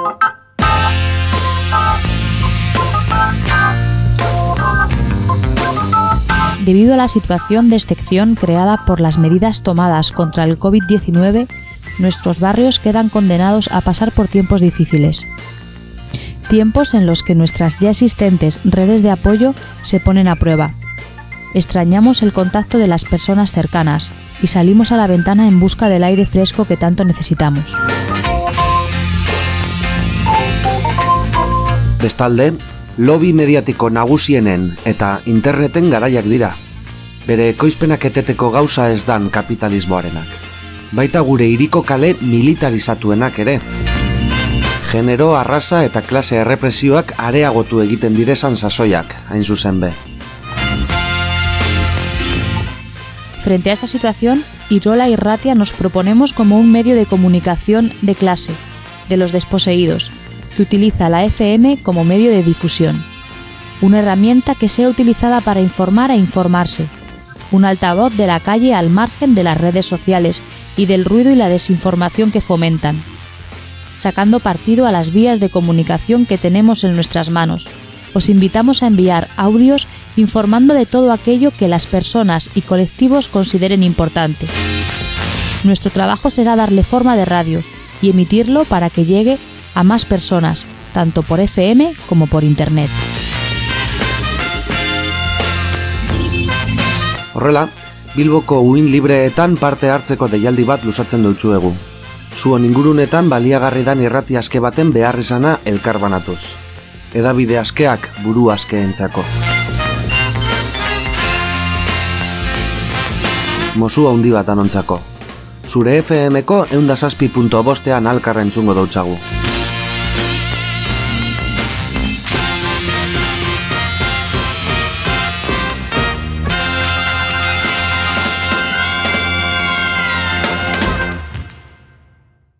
Debido a la situación de excepción creada por las medidas tomadas contra el COVID-19, nuestros barrios quedan condenados a pasar por tiempos difíciles. Tiempos en los que nuestras ya existentes redes de apoyo se ponen a prueba. Extrañamos el contacto de las personas cercanas y salimos a la ventana en busca del aire fresco que tanto necesitamos. Bestalde, lobby mediatiko nagusienen eta interneten garaiak dira. Bere ekoizpenak eteteko gauza ez dan kapitalismoarenak. Baita gure hiriko kale militarizatuenak ere. Genero, arraza eta klase errepresioak areagotu egiten direzan sasoiak, hain zuzen be. Frente a esta situación, Irola y Ratia nos proponemos como un medio de comunicación de clase, de los desposeídos, que utiliza la FM como medio de difusión. Una herramienta que sea utilizada para informar e informarse. Un altavoz de la calle al margen de las redes sociales y del ruido y la desinformación que fomentan. Sacando partido a las vías de comunicación que tenemos en nuestras manos. Os invitamos a enviar audios informando de todo aquello que las personas y colectivos consideren importante. Nuestro trabajo será darle forma de radio y emitirlo para que llegue a más personas, tanto por FM como por Internet. Horrela, Bilboko uhin libreetan parte hartzeko deialdi bat luzatzen deutsuegu. Zuon ingurunetan baliagarri dan irrati aske baten behar izana elkarbanatuz. Edabide askeak buru askeentzako. Mosua handi bat anontzako. Zure FM-ko 107.5 alkarra entzungo dautzagu.